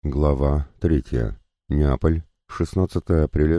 Глава 3. Неаполь, 16 апреля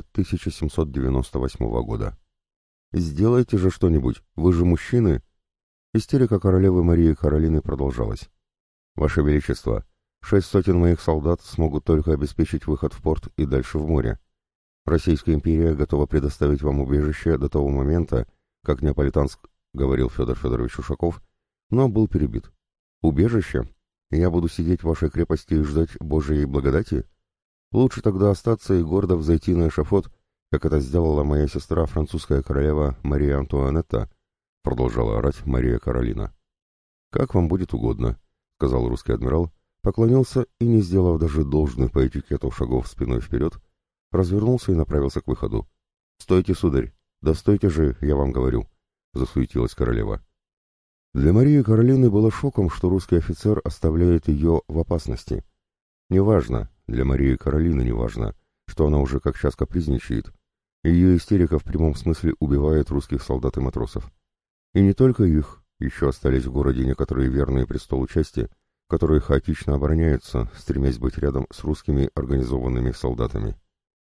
1798 года. «Сделайте же что-нибудь, вы же мужчины!» Истерика королевы Марии Каролины продолжалась. «Ваше Величество, 600 моих солдат смогут только обеспечить выход в порт и дальше в море. Российская империя готова предоставить вам убежище до того момента, как Неаполитанск, — говорил Федор Федорович Ушаков, но был перебит. Убежище? Я буду сидеть в вашей крепости и ждать Божией благодати? Лучше тогда остаться и гордо взойти на эшафот, как это сделала моя сестра, французская королева Мария Антуанетта, — продолжала орать Мария Каролина. «Как вам будет угодно», — сказал русский адмирал, поклонился и, не сделав даже должных по этикету шагов спиной вперед, развернулся и направился к выходу. «Стойте, сударь! Да стойте же, я вам говорю!» — засуетилась королева. Для Марии Каролины было шоком, что русский офицер оставляет ее в опасности. Неважно, для Марии Каролины неважно, что она уже как час капризничает. Ее истерика в прямом смысле убивает русских солдат и матросов. И не только их, еще остались в городе некоторые верные престолу части, которые хаотично обороняются, стремясь быть рядом с русскими организованными солдатами.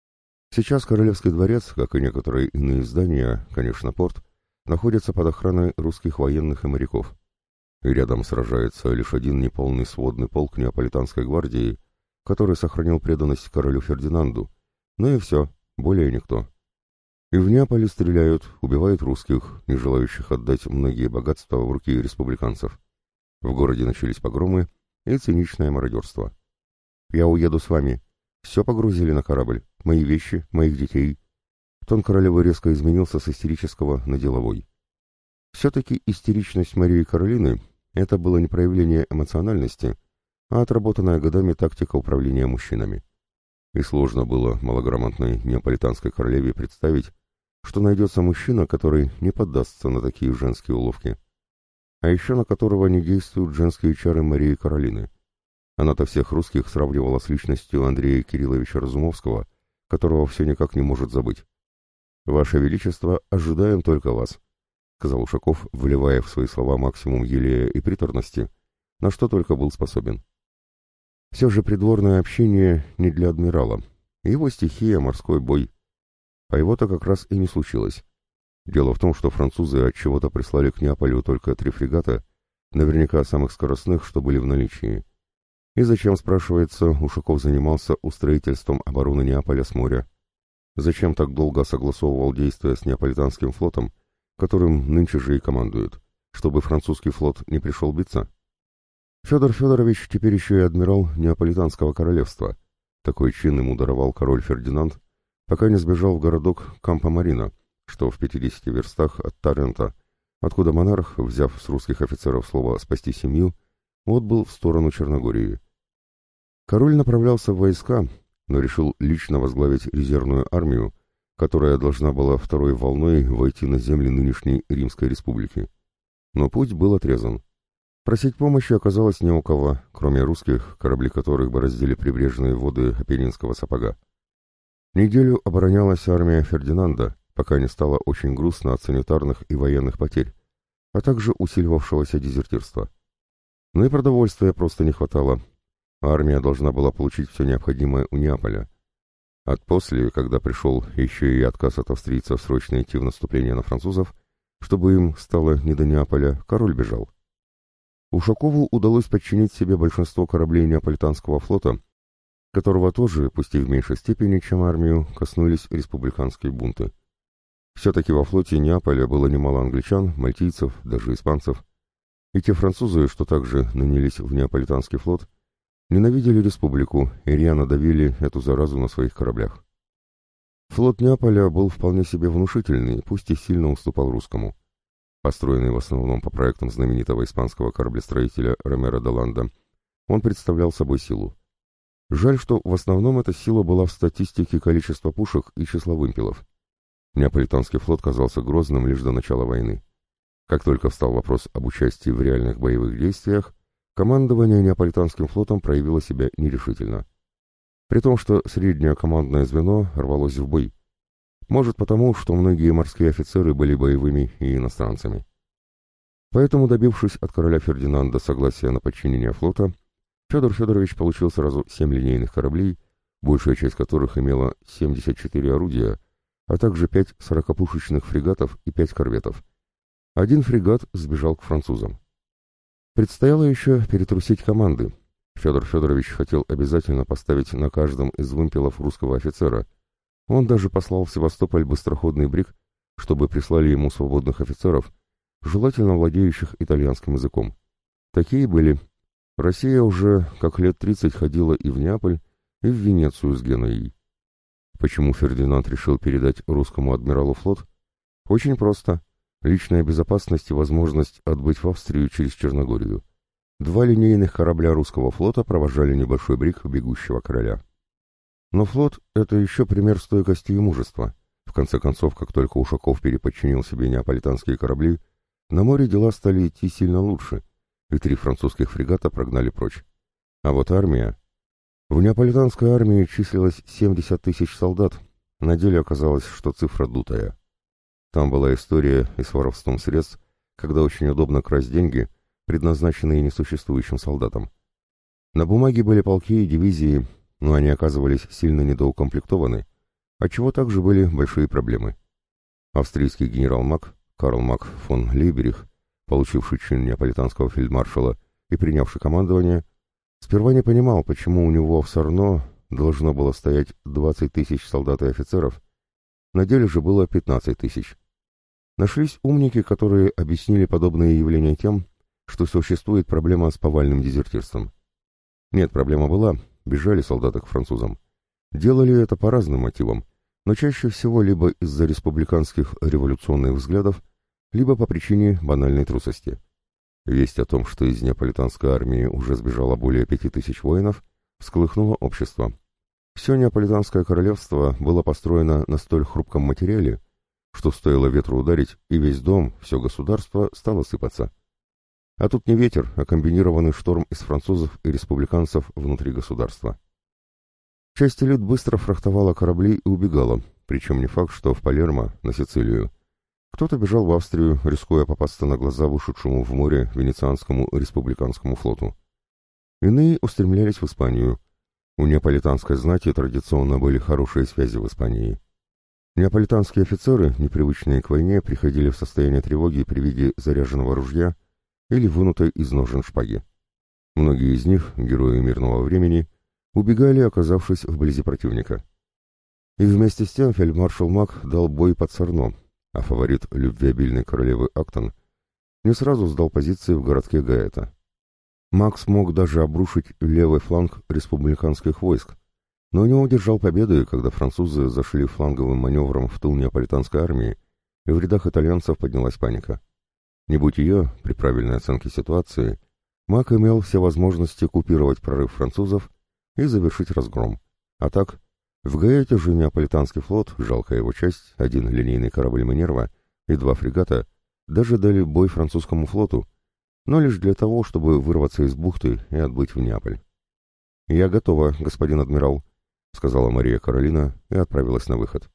Сейчас Королевский дворец, как и некоторые иные здания, конечно, порт, находится под охраной русских военных и моряков. И рядом сражается лишь один неполный сводный полк Неаполитанской гвардии, который сохранил преданность королю Фердинанду. Ну и все, более никто. И в Неаполе стреляют, убивают русских, не желающих отдать многие богатства в руки республиканцев. В городе начались погромы и циничное мародерство. «Я уеду с вами. Все погрузили на корабль. Мои вещи, моих детей». Тон королевы резко изменился с истерического на деловой. Все-таки истеричность Марии Каролины — это было не проявление эмоциональности, а отработанная годами тактика управления мужчинами. И сложно было малограмотной неаполитанской королеве представить, что найдется мужчина, который не поддастся на такие женские уловки, а еще на которого не действуют женские чары Марии Каролины. Она-то всех русских сравнивала с личностью Андрея Кирилловича Разумовского, которого все никак не может забыть. «Ваше Величество, ожидаем только вас», — сказал Ушаков, вливая в свои слова максимум елея и приторности, на что только был способен. Все же придворное общение не для адмирала. Его стихия — морской бой. А его-то как раз и не случилось. Дело в том, что французы от чего-то прислали к Неаполю только 3 фрегата, наверняка самых скоростных, что были в наличии. И зачем, спрашивается, Ушаков занимался устроительством обороны Неаполя с моря? Зачем так долго согласовывал действия с Неаполитанским флотом, которым нынче же и командует, чтобы французский флот не пришел биться? Федор Федорович теперь еще и адмирал Неаполитанского королевства. Такой чин ему даровал король Фердинанд, пока не сбежал в городок Кампо-Марино, что в 50 верстах от Тарента, откуда монарх, взяв с русских офицеров слово «спасти семью», отбыл в сторону Черногории. Король направлялся в войска, но решил лично возглавить резервную армию, которая должна была второй волной войти на земли нынешней Римской республики. Но путь был отрезан. Просить помощи оказалось не у кого, кроме русских, корабли которых бороздили прибрежные воды Апеннинского сапога. Неделю оборонялась армия Фердинанда, пока не стало очень грустно от санитарных и военных потерь, а также усиливавшегося дезертирства. Но и продовольствия просто не хватало. Армия должна была получить все необходимое у Неаполя. После, когда пришел еще и отказ от австрийцев срочно идти в наступление на французов, чтобы им стало не до Неаполя, король бежал. Ушакову удалось подчинить себе большинство кораблей Неаполитанского флота, которого тоже, пусть и в меньшей степени, чем армию, коснулись республиканские бунты. Все-таки во флоте Неаполя было немало англичан, мальтийцев, даже испанцев. И те французы, что также нанялись в Неаполитанский флот, ненавидели республику и рьяно давили эту заразу на своих кораблях. Флот Неаполя был вполне себе внушительный, пусть и сильно уступал русскому. Построенный в основном по проектам знаменитого испанского кораблестроителя Ромеро де Ланда, он представлял собой силу. Жаль, что в основном эта сила была в статистике количества пушек и числа вымпелов. Неаполитанский флот казался грозным лишь до начала войны. Как только встал вопрос об участии в реальных боевых действиях, командование Неаполитанским флотом проявило себя нерешительно. При том, что среднее командное звено рвалось в бой. Может потому, что многие морские офицеры были боевыми и иностранцами. Поэтому, добившись от короля Фердинанда согласия на подчинение флота, Федор Федорович получил сразу 7 линейных кораблей, большая часть которых имела 74 орудия, а также 5 сорокопушечных фрегатов и 5 корветов. Один фрегат сбежал к французам. Предстояло еще перетрусить команды. Федор Федорович хотел обязательно поставить на каждом из вымпелов русского офицера. Он даже послал в Севастополь быстроходный бриг, чтобы прислали ему свободных офицеров, желательно владеющих итальянским языком. Такие были. Россия уже как лет 30 ходила и в Неаполь, и в Венецию с Генуей. Почему Фердинанд решил передать русскому адмиралу флот? Очень просто. Личная безопасность и возможность отбыть в Австрию через Черногорию. 2 линейных корабля русского флота провожали небольшой бриг бегущего короля. Но флот — это еще пример стойкости и мужества. В конце концов, как только Ушаков переподчинил себе неаполитанские корабли, на море дела стали идти сильно лучше, и 3 французских фрегата прогнали прочь. А вот армия... В неаполитанской армии числилось 70 тысяч солдат, на деле оказалось, что цифра дутая. Там была история и с воровством средств, когда очень удобно красть деньги, предназначенные несуществующим солдатам. На бумаге были полки и дивизии, но они оказывались сильно недоукомплектованы, отчего также были большие проблемы. Австрийский генерал Мак, Карл Мак фон Лейберих, получивший чин неаполитанского фельдмаршала и принявший командование, сперва не понимал, почему у него в Сарно должно было стоять 20 тысяч солдат и офицеров, на деле же было 15 тысяч. Нашлись умники, которые объяснили подобные явления тем, что существует проблема с повальным дезертирством. Нет, проблема была, бежали солдаты к французам. Делали это по разным мотивам, но чаще всего либо из-за республиканских революционных взглядов, либо по причине банальной трусости. Весть о том, что из неаполитанской армии уже сбежало более 5000 воинов, всколыхнуло общество. Все неаполитанское королевство было построено на столь хрупком материале, что стоило ветру ударить, и весь дом, все государство стало сыпаться. А тут не ветер, а комбинированный шторм из французов и республиканцев внутри государства. Часть элит быстро фрахтовала корабли и убегала, причем не факт, что в Палермо, на Сицилию. Кто-то бежал в Австрию, рискуя попасться на глаза вышедшему в море венецианскому республиканскому флоту. Иные устремлялись в Испанию. У неаполитанской знати традиционно были хорошие связи в Испании. Неаполитанские офицеры, непривычные к войне, приходили в состояние тревоги при виде заряженного ружья или вынутой из ножен шпаги. Многие из них, герои мирного времени, убегали, оказавшись вблизи противника. И вместе с тем фельдмаршал Мак дал бой под Сарно, а фаворит любвеобильной королевы Актон не сразу сдал позиции в городке Гаэта. Мак смог даже обрушить левый фланг республиканских войск, но не удержал победы, когда французы зашли фланговым маневром в тыл неаполитанской армии, и в рядах итальянцев поднялась паника. Не будь ее, при правильной оценке ситуации, Мак имел все возможности купировать прорыв французов и завершить разгром. А так, в Гаэте же неаполитанский флот, жалкая его часть, 1 линейный корабль «Минерва» и 2 фрегата, даже дали бой французскому флоту, но лишь для того, чтобы вырваться из бухты и отбыть в Неаполь. «Я готова, господин адмирал», — сказала Мария Каролина и отправилась на выход.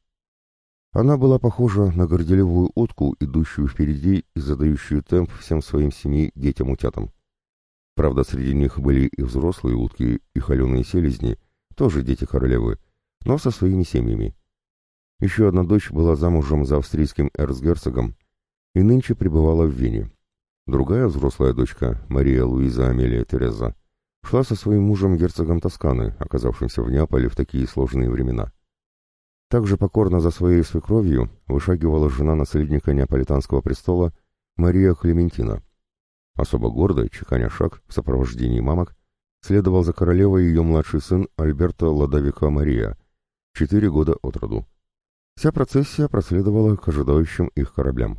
Она была похожа на горделивую утку, идущую впереди и задающую темп всем своим 7 детям-утятам. Правда, среди них были и взрослые утки, и холеные селезни, тоже дети королевы, но со своими семьями. Еще одна дочь была замужем за австрийским эрцгерцогом и нынче пребывала в Вене. Другая взрослая дочка, Мария Луиза Амелия Тереза, шла со своим мужем герцогом Тосканы, оказавшимся в Неаполе в такие сложные времена. Также покорно за своей свекровью вышагивала жена наследника неаполитанского престола Мария Клементина. Особо гордо, чеканя шаг в сопровождении мамок, следовал за королевой ее младший сын Альберто Ладовико Мария, 4 года от роду. Вся процессия проследовала к ожидающим их кораблям.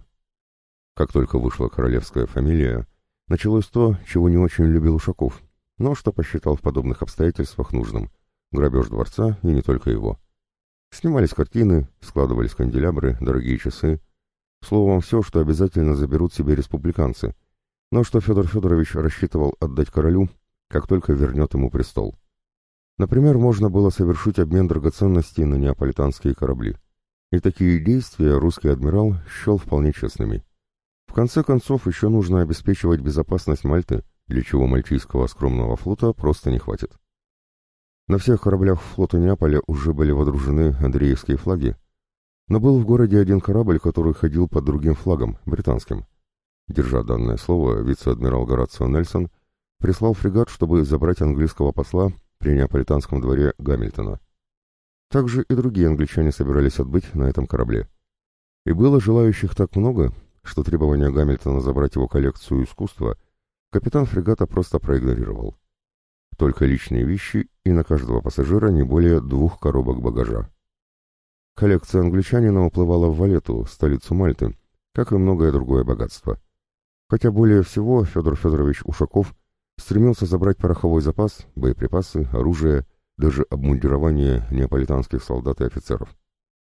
Как только вышла королевская фамилия, началось то, чего не очень любил Ушаков, но что посчитал в подобных обстоятельствах нужным — грабеж дворца и не только его. Снимались картины, складывались канделябры, дорогие часы. Словом, все, что обязательно заберут себе республиканцы, но что Федор Федорович рассчитывал отдать королю, как только вернет ему престол. Например, можно было совершить обмен драгоценностей на неаполитанские корабли. И такие действия русский адмирал счел вполне честными. В конце концов, еще нужно обеспечивать безопасность Мальты, для чего мальтийского скромного флота просто не хватит. На всех кораблях флота Неаполя уже были водружены андреевские флаги, но был в городе один корабль, который ходил под другим флагом, британским. Держа данное слово, вице-адмирал Горацио Нельсон прислал фрегат, чтобы забрать английского посла при неаполитанском дворе Гамильтона. Также и другие англичане собирались отбыть на этом корабле. И было желающих так много, что требование Гамильтона забрать его коллекцию искусства капитан фрегата просто проигнорировал. Только личные вещи и на каждого пассажира не более 2 коробок багажа. Коллекция англичанина уплывала в Валетту, столицу Мальты, как и многое другое богатство. Хотя более всего Федор Федорович Ушаков стремился забрать пороховой запас, боеприпасы, оружие, даже обмундирование неаполитанских солдат и офицеров.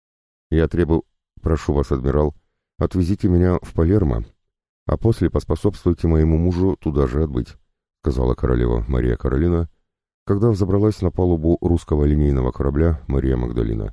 Прошу вас, адмирал, отвезите меня в Палермо, а после поспособствуйте моему мужу туда же отбыть», — сказала королева Мария Каролина, когда взобралась на палубу русского линейного корабля Мария Магдалина.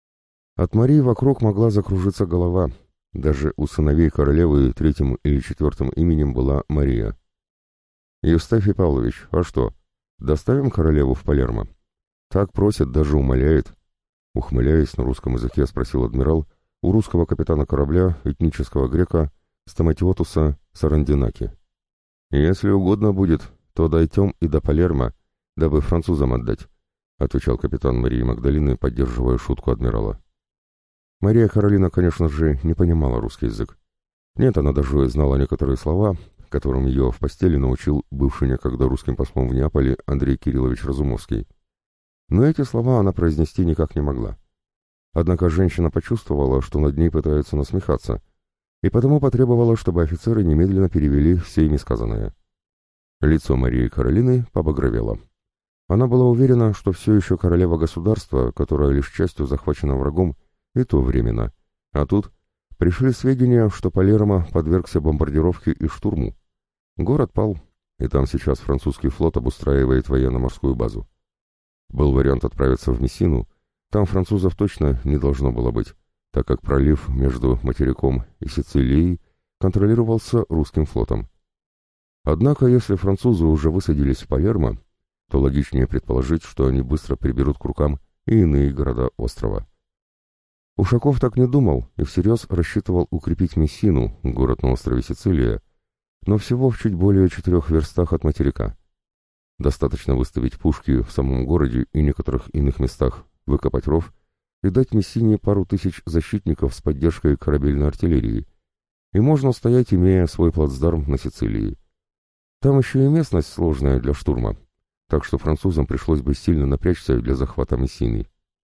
От Марии вокруг могла закружиться голова, даже у сыновей королевы 3-м или 4-м именем была Мария. «Евстафий Павлович, а что, доставим королеву в Палермо? Так просит, даже умоляет», — ухмыляясь на русском языке, спросил адмирал у русского капитана корабля, этнического грека Стаматиотуса Сарандинаки. «Если угодно будет, то дойдем и до Палермо, дабы французам отдать», — отвечал капитан Марии Магдалины, поддерживая шутку адмирала. Мария Каролина, конечно же, не понимала русский язык. Нет, она даже знала некоторые слова, которым ее в постели научил бывший некогда русским послом в Неаполе Андрей Кириллович Разумовский. Но эти слова она произнести никак не могла. Однако женщина почувствовала, что над ней пытаются насмехаться, и потому потребовала, чтобы офицеры немедленно перевели все ими сказанное. Лицо Марии Каролины побагровело. Она была уверена, что все еще королева государства, которое лишь частью захвачено врагом, и то временно. А тут пришли сведения, что Палермо подвергся бомбардировке и штурму. Город пал, и там сейчас французский флот обустраивает военно-морскую базу. Был вариант отправиться в Мессину, там французов точно не должно было быть, так как пролив между материком и Сицилией контролировался русским флотом. Однако, если французы уже высадились в Палермо, то логичнее предположить, что они быстро приберут к рукам и иные города острова. Ушаков так не думал и всерьез рассчитывал укрепить Мессину, город на острове Сицилия, но всего в чуть более 4 верстах от материка. Достаточно выставить пушки в самом городе и некоторых иных местах, выкопать ров и дать Мессине пару тысяч защитников с поддержкой корабельной артиллерии, и можно стоять, имея свой плацдарм на Сицилии. Там еще и местность сложная для штурма, так что французам пришлось бы сильно напрячься для захвата Мессины.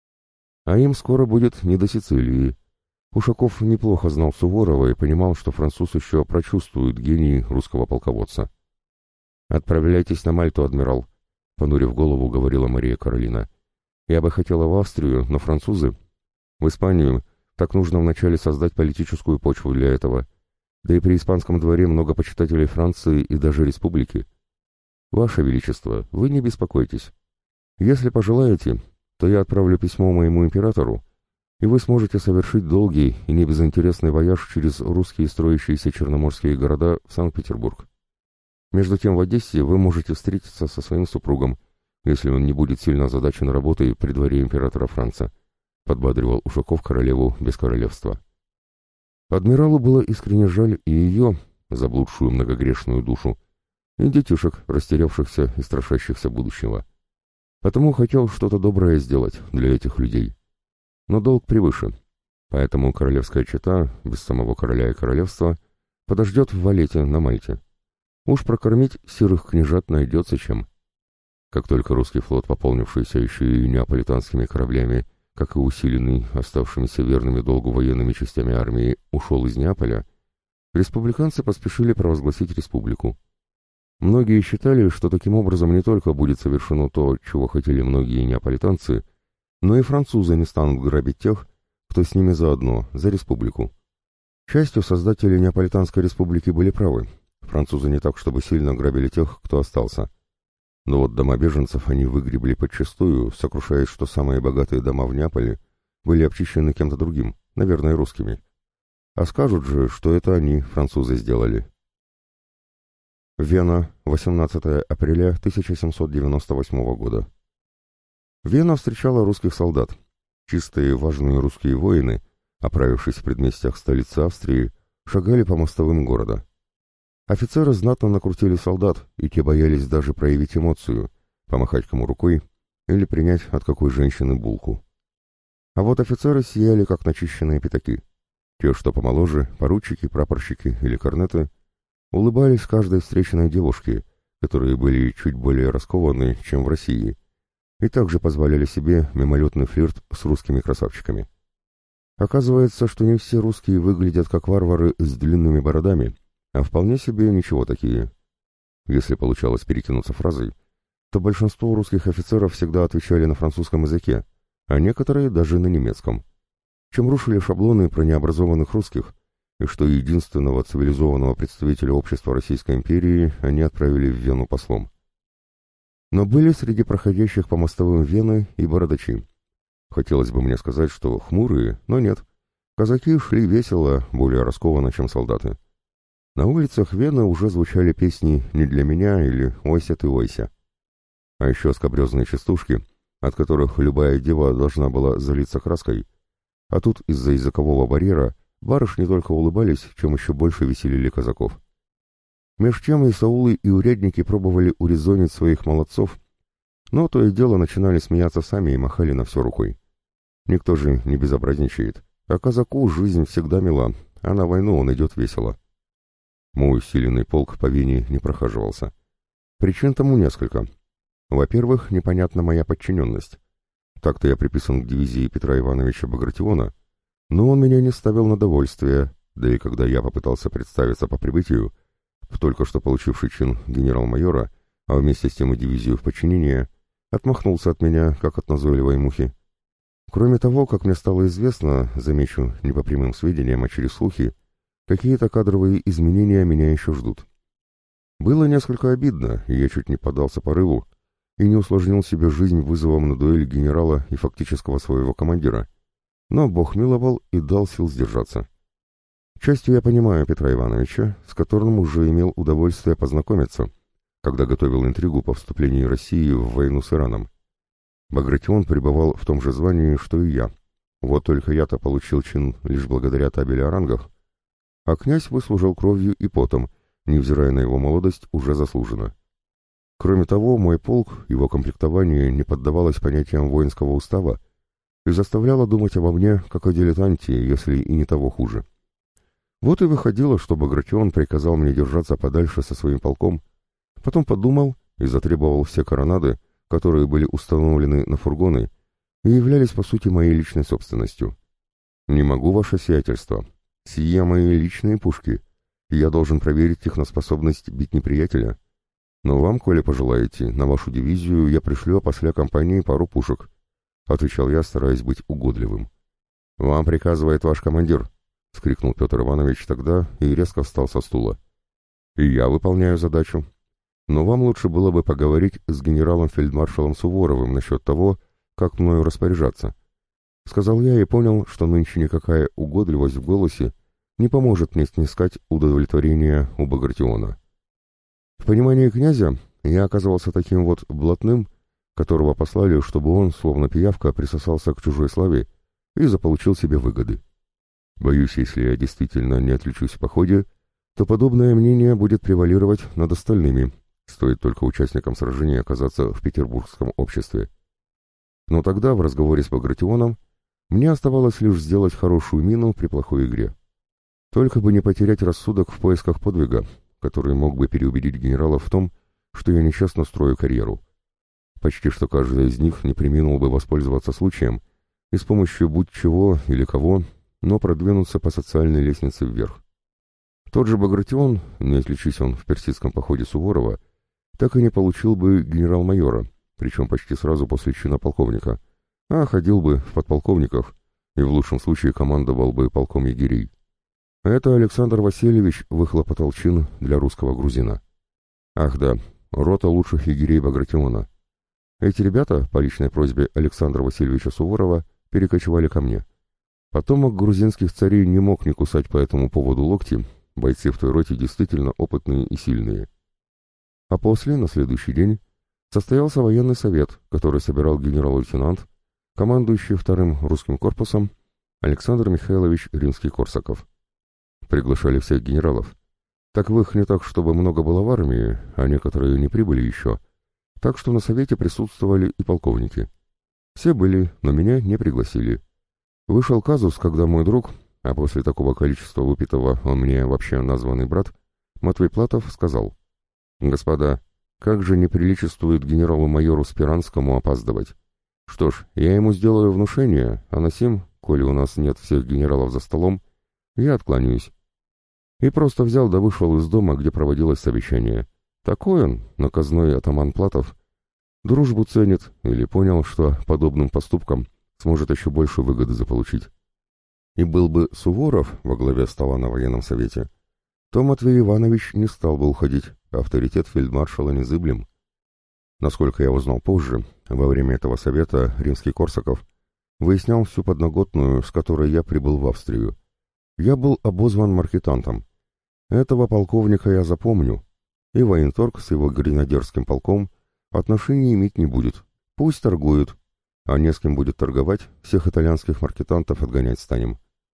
А им скоро будет не до Сицилии. Ушаков неплохо знал Суворова и понимал, что француз еще прочувствует гений русского полководца. «Отправляйтесь на Мальту, адмирал», — понурив голову, говорила Мария Каролина. «Я бы хотела в Австрию, но французы... В Испанию. Так нужно вначале создать политическую почву для этого. Да и при испанском дворе много почитателей Франции и даже республики. Ваше Величество, вы не беспокойтесь. Если пожелаете, то я отправлю письмо моему императору, и вы сможете совершить долгий и небезынтересный вояж через русские строящиеся черноморские города в Санкт-Петербург. Между тем в Одессе вы можете встретиться со своим супругом, если он не будет сильно озадачен работой при дворе императора Франца», — подбадривал Ушаков королеву без королевства. Адмиралу было искренне жаль и ее, заблудшую многогрешную душу, и детишек, растерявшихся и страшащихся будущего. Потому хотел что-то доброе сделать для этих людей. Но долг превыше, поэтому королевская чета, без самого короля и королевства, подождет в Валетте на Мальте. Уж прокормить серых княжат найдется чем. Как только русский флот, пополнившийся еще и неаполитанскими кораблями, как и усиленный оставшимися верными долгу военными частями армии, ушел из Неаполя, республиканцы поспешили провозгласить республику. Многие считали, что таким образом не только будет совершено то, чего хотели многие неаполитанцы, но и французы не станут грабить тех, кто с ними заодно, за республику. К счастью, создатели Неаполитанской республики были правы. Французы не так, чтобы сильно грабили тех, кто остался. Но вот дома беженцев они выгребли подчистую, сокрушаясь, что самые богатые дома в Неаполе были обчищены кем-то другим, наверное, русскими. А скажут же, что это они, французы, сделали. Вена, 18 апреля 1798 года. Вена встречала русских солдат. Чистые важные русские воины, оправившись в предместьях столицы Австрии, шагали по мостовым города. Офицеры знатно накрутили солдат, и те боялись даже проявить эмоцию, помахать кому рукой или принять от какой женщины булку. А вот офицеры сияли, как начищенные пятаки. Те, что помоложе, поручики, прапорщики или корнеты, улыбались каждой встреченной девушке, которые были чуть более раскованы, чем в России, и также позволяли себе мимолетный флирт с русскими красавчиками. Оказывается, что не все русские выглядят как варвары с длинными бородами, а вполне себе ничего такие. Если получалось перекинуться фразой, то большинство русских офицеров всегда отвечали на французском языке, а некоторые даже на немецком, чем рушили шаблоны про необразованных русских, и что единственного цивилизованного представителя общества Российской империи они отправили в Вену послом. Но были среди проходящих по мостовым Вены и бородачи. Хотелось бы мне сказать, что хмурые, но нет. Казаки шли весело, более раскованно, чем солдаты. На улицах Вены уже звучали песни «Не для меня» или «Ойся ты, ойся». А еще скабрезные частушки, от которых любая дева должна была залиться краской. А тут из-за языкового барьера барышни только улыбались, чем еще больше веселили казаков. Меж тем и саулы, и урядники пробовали урезонить своих молодцов, но то и дело начинали смеяться сами и махали на все рукой. Никто же не безобразничает, а казаку жизнь всегда мила, а на войну он идет весело. Мой усиленный полк по Вене не прохаживался. Причин тому несколько. Во-первых, непонятна моя подчиненность. Так-то я приписан к дивизии Петра Ивановича Багратиона, но он меня не ставил на довольствие, да и когда я попытался представиться по прибытию, в только что получивший чин генерал-майора, а вместе с тем и дивизию в подчинение, отмахнулся от меня, как от назойливой мухи. Кроме того, как мне стало известно, замечу не по прямым сведениям, а через слухи, какие-то кадровые изменения меня еще ждут. Было несколько обидно, и я чуть не поддался порыву, и не усложнил себе жизнь вызовом на дуэль генерала и фактического своего командира. Но Бог миловал и дал сил сдержаться. Частью я понимаю Петра Ивановича, с которым уже имел удовольствие познакомиться, когда готовил интригу по вступлению России в войну с Ираном. Багратион пребывал в том же звании, что и я. Вот только я-то получил чин лишь благодаря табели о рангах, а князь выслужил кровью и потом, невзирая на его молодость, уже заслуженно. Кроме того, мой полк, его комплектование не поддавалось понятиям воинского устава и заставляло думать обо мне, как о дилетанте, если и не того хуже. Вот и выходило, что Багратион приказал мне держаться подальше со своим полком, потом подумал и затребовал все коронады, которые были установлены на фургоны и являлись по сути моей личной собственностью. «Не могу, ваше сиятельство. Сие мои личные пушки, и я должен проверить их на способность бить неприятеля. Но вам, коли пожелаете, на вашу дивизию я пришлю опосля компании пару пушек», — отвечал я, стараясь быть угодливым. «Вам приказывает ваш командир», — вскрикнул Петр Иванович тогда и резко встал со стула. «И я выполняю задачу. Но вам лучше было бы поговорить с генералом-фельдмаршалом Суворовым насчет того, как мною распоряжаться», — сказал я и понял, что нынче никакая угодливость в голосе не поможет мне снискать удовлетворение у Багратиона. В понимании князя я оказывался таким вот блатным, которого послали, чтобы он, словно пиявка, присосался к чужой славе и заполучил себе выгоды. Боюсь, если я действительно не отличусь в походе, то подобное мнение будет превалировать над остальными, стоит только участникам сражения оказаться в петербургском обществе. Но тогда, в разговоре с Багратионом, мне оставалось лишь сделать хорошую мину при плохой игре. Только бы не потерять рассудок в поисках подвига, который мог бы переубедить генерала в том, что я нечестно строю карьеру. Почти что каждый из них не преминул бы воспользоваться случаем и с помощью будь чего или кого, но продвинуться по социальной лестнице вверх. Тот же Багратион, не отличись он в персидском походе Суворова, так и не получил бы генерал-майора, причем почти сразу после чина полковника, а ходил бы в подполковниках и в лучшем случае командовал бы полком егерей. Это Александр Васильевич выхлопотал чин для русского грузина. Ах да, рота лучших егерей Багратиона. Эти ребята, по личной просьбе Александра Васильевича Суворова, перекочевали ко мне. Потомок грузинских царей не мог не кусать по этому поводу локти, бойцы в той роте действительно опытные и сильные. А после, на следующий день, состоялся военный совет, который собирал генерал-лейтенант, командующий вторым русским корпусом Александр Михайлович Римский-Корсаков. Приглашали всех генералов. Так в их не так, чтобы много было в армии, а некоторые не прибыли еще, так что на совете присутствовали и полковники. Все были, но меня не пригласили. Вышел казус, когда мой друг, а после такого количества выпитого он мне вообще названный брат, Матвей Платов, сказал: «Господа, как же неприличествует генералу-майору Спиранскому опаздывать? Что ж, я ему сделаю внушение, а на сим, коли у нас нет всех генералов за столом, я откланяюсь». И просто взял да вышел из дома, где проводилось совещание. Такой он, наказной атаман Платов, дружбу ценит или понял, что подобным поступком сможет еще больше выгоды заполучить. И был бы Суворов во главе стола на военном совете, то Матвей Иванович не стал бы уходить, авторитет фельдмаршала незыблем. Насколько я узнал позже, во время этого совета Римский-Корсаков выяснял всю подноготную, с которой я прибыл в Австрию. Я был обозван маркетантом. Этого полковника я запомню, и военторг с его гренадерским полком отношений иметь не будет. Пусть торгуют, а не с кем будет торговать, всех итальянских маркетантов отгонять станем.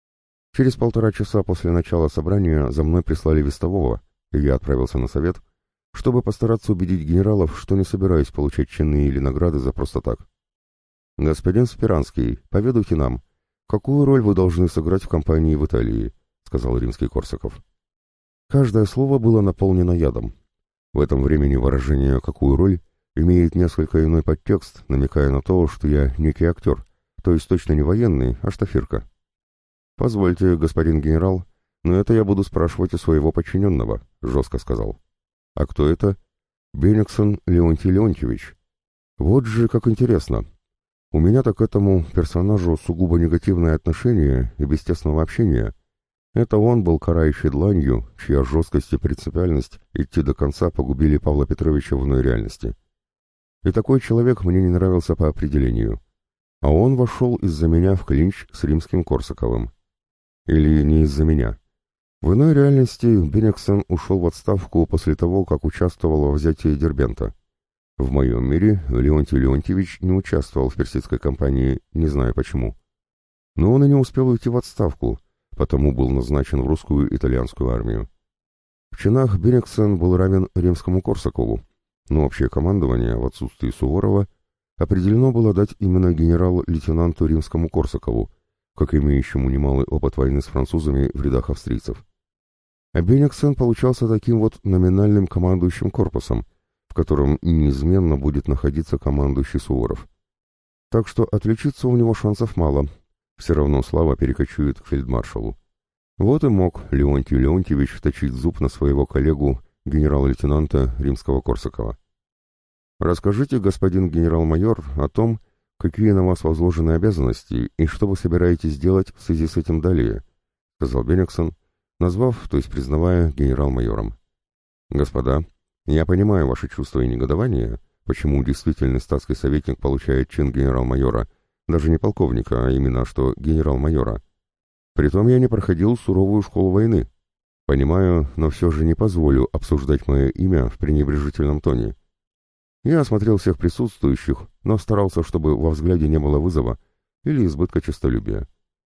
Через 1,5 часа после начала собрания за мной прислали вестового, и я отправился на совет, чтобы постараться убедить генералов, что не собираюсь получать чины или награды за просто так. «Господин Спиранский, поведайте нам, какую роль вы должны сыграть в кампании в Италии», — сказал Римский-Корсаков. Каждое слово было наполнено ядом. В этом времени выражение «какую роль» имеет несколько иной подтекст, намекая на то, что я некий актер, то есть точно не военный, а штафирка. «Позвольте, господин генерал, но это я буду спрашивать у своего подчиненного», — жестко сказал. «А кто это?» «Бениксон Леонтий Леонтьевич». «Вот же как интересно. У меня-то к этому персонажу сугубо негативное отношение и без тесного общения. Это он был карающей дланью, чья жесткость и принципиальность идти до конца погубили Павла Петровича в иной реальности. И такой человек мне не нравился по определению. А он вошел из-за меня в клинч с Римским-Корсаковым. Или не из-за меня. В иной реальности Бениксон ушел в отставку после того, как участвовал во взятии Дербента. В моем мире Леонтий Леонтьевич не участвовал в персидской кампании, не знаю почему. Но он и не успел уйти в отставку, потому был назначен в русскую итальянскую армию. В чинах Бениксон был равен Римскому-Корсакову, но общее командование в отсутствии Суворова определено было дать именно генерал-лейтенанту Римскому-Корсакову, как имеющему немалый опыт войны с французами в рядах австрийцев. А Бениксон получался таким вот номинальным командующим корпусом, в котором неизменно будет находиться командующий Суворов. Так что отличиться у него шансов мало, все равно слава перекочует к фельдмаршалу. Вот и мог Леонтий Леонтьевич точить зуб на своего коллегу, генерал-лейтенанта Римского-Корсакова. «Расскажите, господин генерал-майор, о том, какие на вас возложены обязанности и что вы собираетесь делать в связи с этим далее», — сказал Бениксон, назвав, то есть признавая, генерал-майором. «Господа, я понимаю ваши чувства и негодование, почему действительный статский советник получает чин генерал-майора, даже не полковника, а именно что генерал-майора. Притом я не проходил суровую школу войны. Понимаю, но все же не позволю обсуждать мое имя в пренебрежительном тоне. Я осмотрел всех присутствующих, но старался, чтобы во взгляде не было вызова или избытка честолюбия.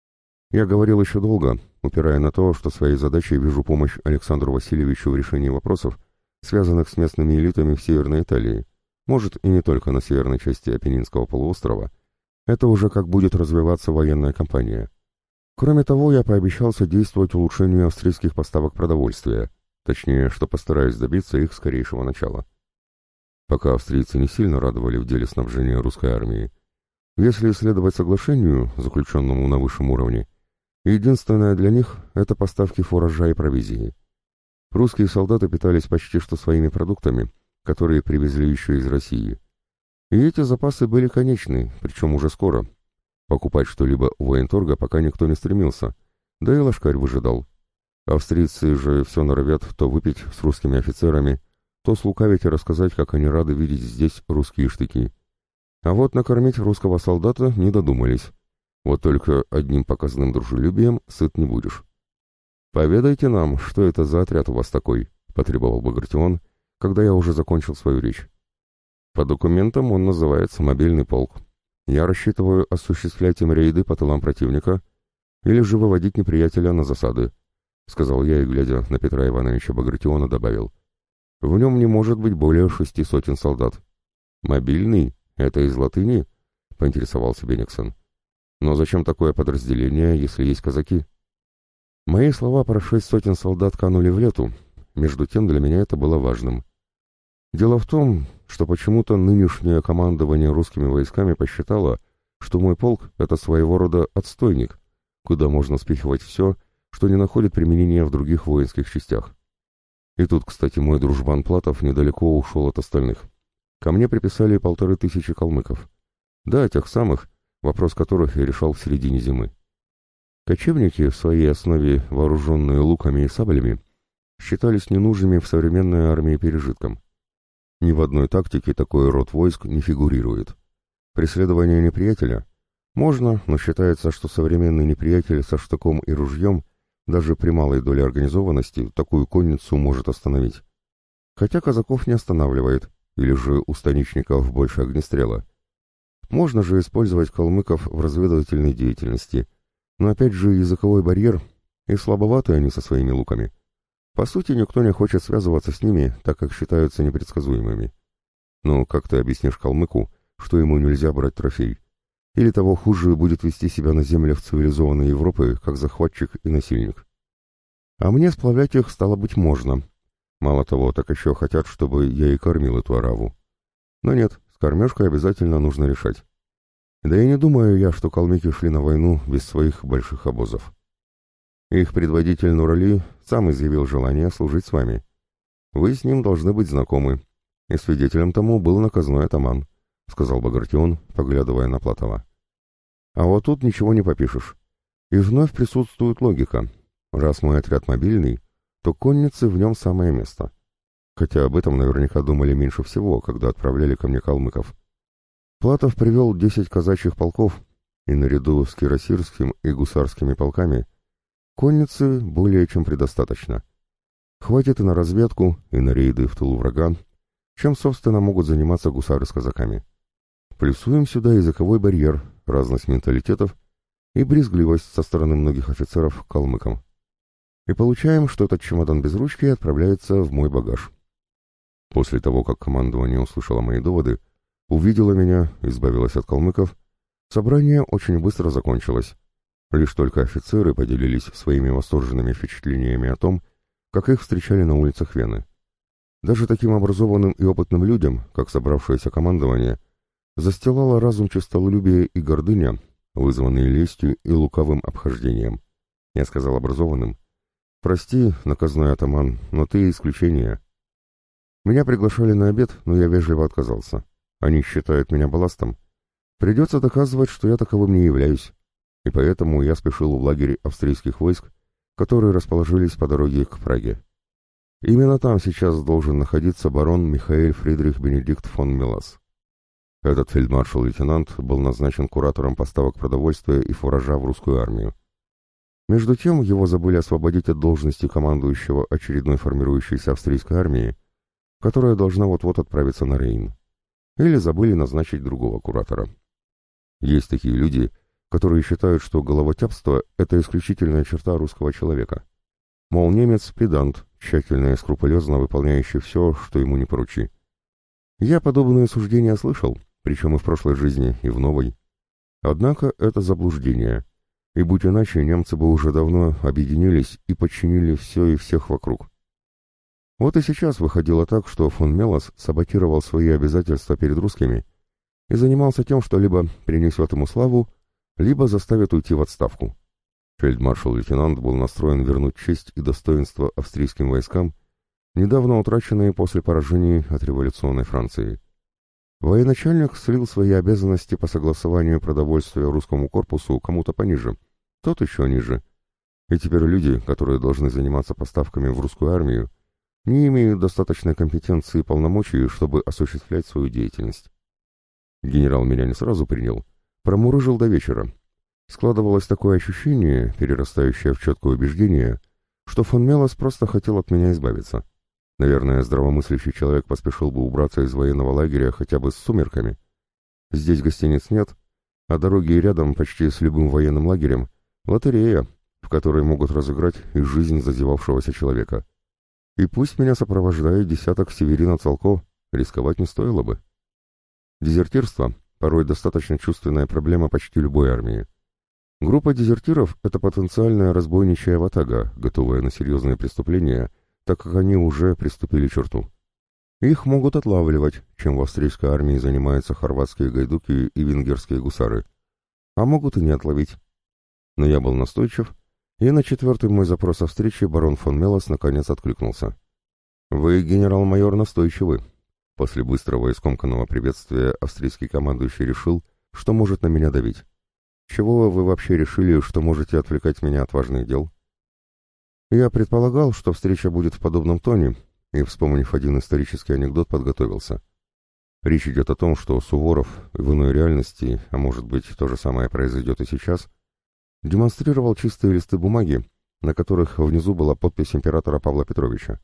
Я говорил еще долго, упирая на то, что своей задачей вижу помощь Александру Васильевичу в решении вопросов, связанных с местными элитами в Северной Италии, может и не только на северной части Апеннинского полуострова. Это уже как будет развиваться военная кампания. Кроме того, я пообещал содействовать улучшению австрийских поставок продовольствия, точнее, что постараюсь добиться их скорейшего начала. Пока австрийцы не сильно радовали в деле снабжения русской армии. Если следовать соглашению, заключенному на высшем уровне, единственное для них – это поставки фуража и провизии. Русские солдаты питались почти что своими продуктами, которые привезли еще из России. И эти запасы были конечны, причем уже скоро. Покупать что-либо у военторга пока никто не стремился, да и лошкарь выжидал. Австрийцы же все норовят то выпить с русскими офицерами, то слукавить и рассказать, как они рады видеть здесь русские штыки. А вот накормить русского солдата не додумались. Вот только одним показным дружелюбием сыт не будешь. «Поведайте нам, что это за отряд у вас такой», — потребовал Багратион, когда я уже закончил свою речь. По документам он называется «Мобильный полк». Я рассчитываю осуществлять им рейды по тылам противника или же выводить неприятеля на засады, — сказал я и, глядя на Петра Ивановича Багратиона, добавил. В нем не может быть более 600 солдат. «Мобильный? Это из латыни?» — поинтересовался Бениксон. «Но зачем такое подразделение, если есть казаки?» Мои слова про 600 солдат канули в лету, между тем для меня это было важным. Дело в том, что почему-то нынешнее командование русскими войсками посчитало, что мой полк — это своего рода отстойник, куда можно спихивать все, что не находит применения в других воинских частях. И тут, кстати, мой дружбан Платов недалеко ушел от остальных. Ко мне приписали 1500 калмыков. Да, тех самых, вопрос которых я решал в середине зимы. Кочевники, в своей основе вооруженные луками и саблями, считались ненужными в современной армии пережитком. Ни в одной тактике такой род войск не фигурирует. Преследование неприятеля можно, но считается, что современный неприятель со штыком и ружьем даже при малой доле организованности такую конницу может остановить. Хотя казаков не останавливает, или же у станичников больше огнестрела. Можно же использовать калмыков в разведывательной деятельности, но опять же языковой барьер, и слабоваты они со своими луками. По сути, никто не хочет связываться с ними, так как считаются непредсказуемыми. Но как ты объяснишь калмыку, что ему нельзя брать трофей? Или того хуже, будет вести себя на землях цивилизованной Европы, как захватчик и насильник? А мне сплавлять их, стало быть, можно. Мало того, так еще хотят, чтобы я и кормил эту ораву. Но нет, с кормежкой обязательно нужно решать. Да и не думаю я, что калмыки шли на войну без своих больших обозов. Их предводитель Нурали сам изъявил желание служить с вами. Вы с ним должны быть знакомы, и свидетелем тому был наказной атаман, — сказал Багратион, поглядывая на Платова. А вот тут ничего не попишешь. И вновь присутствует логика. Раз мой отряд мобильный, то конницы в нем самое место. Хотя об этом наверняка думали меньше всего, когда отправляли ко мне калмыков. Платов привел 10 казачьих полков, и наряду с кирасирским и гусарскими полками конницы более чем предостаточно. Хватит и на разведку, и на рейды в тылу врага, чем, собственно, могут заниматься гусары с казаками. Плюсуем сюда языковой барьер, разность менталитетов и брезгливость со стороны многих офицеров к калмыкам. И получаем, что этот чемодан без ручки отправляется в мой багаж. После того, как командование услышало мои доводы, увидело меня, избавилось от калмыков, собрание очень быстро закончилось. Лишь только офицеры поделились своими восторженными впечатлениями о том, как их встречали на улицах Вены. Даже таким образованным и опытным людям, как собравшееся командование, застилало разум честолюбие и гордыня, вызванные лестью и лукавым обхождением. Я сказал образованным: «Прости, наказной атаман, но ты исключение». Меня приглашали на обед, но я вежливо отказался. Они считают меня балластом. Придется доказывать, что я таковым не являюсь. И поэтому я спешил в лагерь австрийских войск, которые расположились по дороге к Праге. Именно там сейчас должен находиться барон Михаэль Фридрих Бенедикт фон Мелас. Этот фельдмаршал-лейтенант был назначен куратором поставок продовольствия и фуража в русскую армию. Между тем его забыли освободить от должности командующего очередной формирующейся австрийской армии, которая должна вот-вот отправиться на Рейн. Или забыли назначить другого куратора. Есть такие люди, которые считают, что головотяпство — это исключительная черта русского человека. Мол, немец — педант, тщательно и скрупулезно выполняющий все, что ему не поручи. Я подобные суждения слышал, причем и в прошлой жизни, и в новой. Однако это заблуждение, и будь иначе, немцы бы уже давно объединились и подчинили все и всех вокруг. Вот и сейчас выходило так, что фон Мелас саботировал свои обязательства перед русскими и занимался тем, что либо принесет ему славу, либо заставит уйти в отставку. Фельдмаршал-лейтенант был настроен вернуть честь и достоинство австрийским войскам, недавно утраченные после поражений от революционной Франции. Военачальник слил свои обязанности по согласованию продовольствия русскому корпусу кому-то пониже, тот еще ниже. И теперь люди, которые должны заниматься поставками в русскую армию, не имеют достаточной компетенции и полномочий, чтобы осуществлять свою деятельность. Генерал меня не сразу принял, промурыжил до вечера. Складывалось такое ощущение, перерастающее в четкое убеждение, что фон Мелас просто хотел от меня избавиться. Наверное, здравомыслящий человек поспешил бы убраться из военного лагеря хотя бы с сумерками. Здесь гостиниц нет, а дороги рядом почти с любым военным лагерем — лотерея, в которой могут разыграть и жизнь зазевавшегося человека. И пусть меня сопровождает десяток Северина Цалко, рисковать не стоило бы. Дезертирство — порой достаточно чувственная проблема почти любой армии. Группа дезертиров — это потенциальная разбойничья ватага, готовая на серьезные преступления, так как они уже приступили черту. Их могут отлавливать, чем в австрийской армии занимаются хорватские гайдуки и венгерские гусары, а могут и не отловить. Но я был настойчив, и на четвертый мой запрос о встрече барон фон Мелос наконец откликнулся. «Вы, генерал-майор, настойчивы». После быстрого и скомканного приветствия австрийский командующий решил, что может на меня давить. «Чего вы вообще решили, что можете отвлекать меня от важных дел?» Я предполагал, что встреча будет в подобном тоне, и, вспомнив один исторический анекдот, подготовился. Речь идет о том, что Суворов в иной реальности, а может быть, то же самое произойдет и сейчас, демонстрировал чистые листы бумаги, на которых внизу была подпись императора Павла Петровича.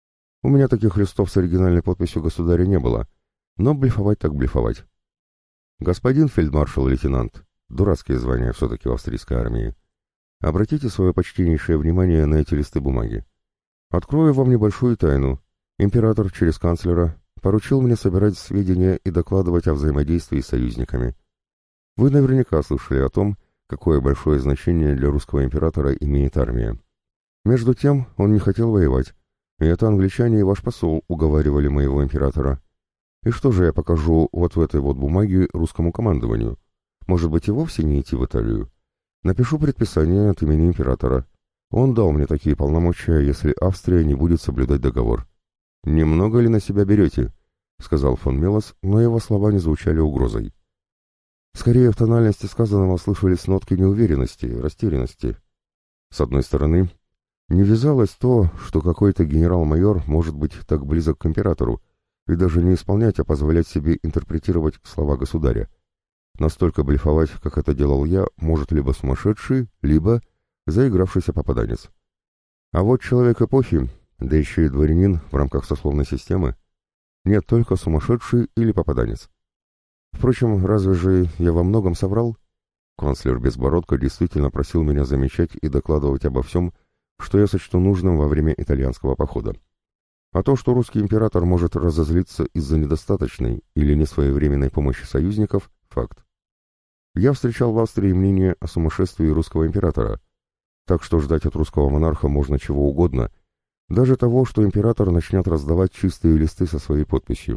У меня таких листов с оригинальной подписью государя не было, но блефовать так блефовать. Господин фельдмаршал-лейтенант, дурацкие звания все-таки в австрийской армии, обратите свое почтеннейшее внимание на эти листы бумаги. Открою вам небольшую тайну. Император через канцлера поручил мне собирать сведения и докладывать о взаимодействии с союзниками. Вы наверняка слышали о том, какое большое значение для русского императора имеет армия. Между тем, он не хотел воевать, и это англичане и ваш посол уговаривали моего императора. И что же я покажу вот в этой вот бумаге русскому командованию? Может быть, и вовсе не идти в Италию? Напишу предписание от имени императора. Он дал мне такие полномочия, если Австрия не будет соблюдать договор. «Немного ли на себя берете?» — сказал фон Мелос, но его слова не звучали угрозой. Скорее, в тональности сказанного слышались нотки неуверенности, растерянности. С одной стороны, не вязалось то, что какой-то генерал-майор может быть так близок к императору, и даже не исполнять, а позволять себе интерпретировать слова государя. Настолько блефовать, как это делал я, может либо сумасшедший, либо заигравшийся попаданец. А вот человек эпохи, да еще и дворянин в рамках сословной системы, нет, только сумасшедший или попаданец. Впрочем, разве же я во многом соврал? Канцлер Безбородко действительно просил меня замечать и докладывать обо всем, что я сочту нужным во время итальянского похода. А то, что русский император может разозлиться из-за недостаточной или несвоевременной помощи союзников – факт. Я встречал в Австрии мнение о сумасшествии русского императора, так что ждать от русского монарха можно чего угодно, даже того, что император начнет раздавать чистые листы со своей подписью.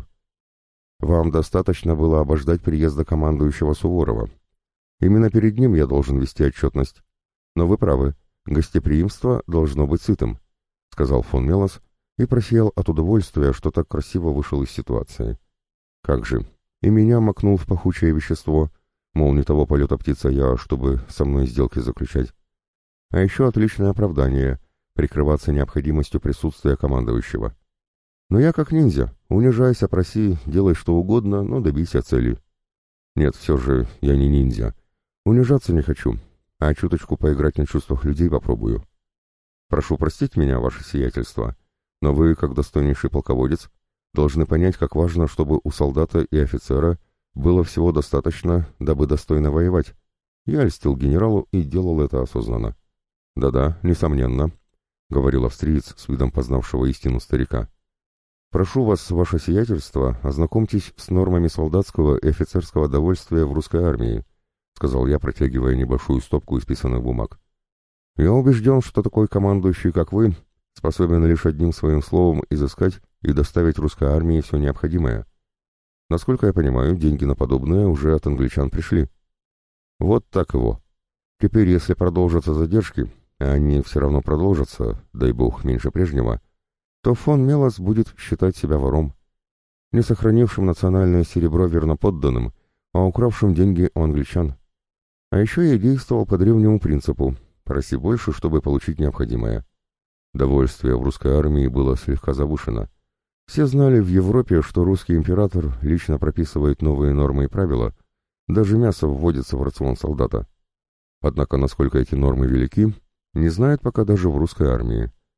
Вам достаточно было обождать приезда командующего Суворова. Именно перед ним я должен вести отчетность. Но вы правы, гостеприимство должно быть сытым, — сказал фон Мелос и просиял от удовольствия, что так красиво вышел из ситуации. Как же, и меня макнул в пахучее вещество, мол, не того полета птица я, чтобы со мной сделки заключать. А еще отличное оправдание — прикрываться необходимостью присутствия командующего. Но я как ниндзя, унижайся, проси, делай что угодно, но добейся цели. Нет, все же я не ниндзя. Унижаться не хочу, а чуточку поиграть на чувствах людей попробую. Прошу простить меня, ваше сиятельство, но вы, как достойнейший полководец, должны понять, как важно, чтобы у солдата и офицера было всего достаточно, дабы достойно воевать. Я льстил генералу и делал это осознанно. «Да-да, несомненно», — говорил австриец с видом познавшего истину старика. «Прошу вас, ваше сиятельство, ознакомьтесь с нормами солдатского и офицерского довольствия в русской армии», — сказал я, протягивая небольшую стопку исписанных бумаг. «Я убежден, что такой командующий, как вы, способен лишь одним своим словом изыскать и доставить русской армии все необходимое. Насколько я понимаю, деньги на подобное уже от англичан пришли». «Вот так его. Теперь, если продолжатся задержки, а они все равно продолжатся, дай бог, меньше прежнего, то фон Мелос будет считать себя вором, не сохранившим национальное серебро верноподданным, а укравшим деньги у англичан. А еще я действовал по древнему принципу «проси больше, чтобы получить необходимое». Довольствие в русской армии было слегка завышено. Все знали в Европе, что русский император лично прописывает новые нормы и правила, даже мясо вводится в рацион солдата. Однако, насколько эти нормы велики, не знают пока даже в русской армии.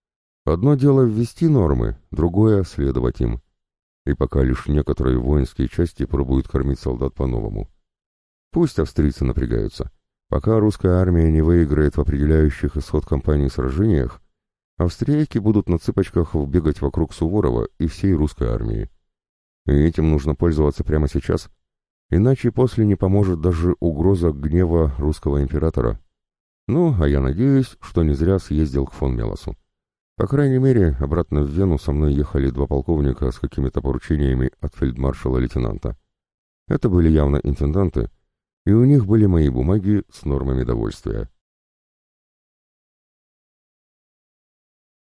Одно дело ввести нормы, другое — следовать им. И пока лишь некоторые воинские части пробуют кормить солдат по-новому. Пусть австрийцы напрягаются. Пока русская армия не выиграет в определяющих исход кампании сражениях, австрияки будут на цыпочках бегать вокруг Суворова и всей русской армии. И этим нужно пользоваться прямо сейчас, иначе после не поможет даже угроза гнева русского императора. Ну, а я надеюсь, что не зря съездил к фон Мелосу. По крайней мере, обратно в Вену со мной ехали два полковника с какими-то поручениями от фельдмаршала-лейтенанта. Это были явно интенданты, и у них были мои бумаги с нормами довольствия.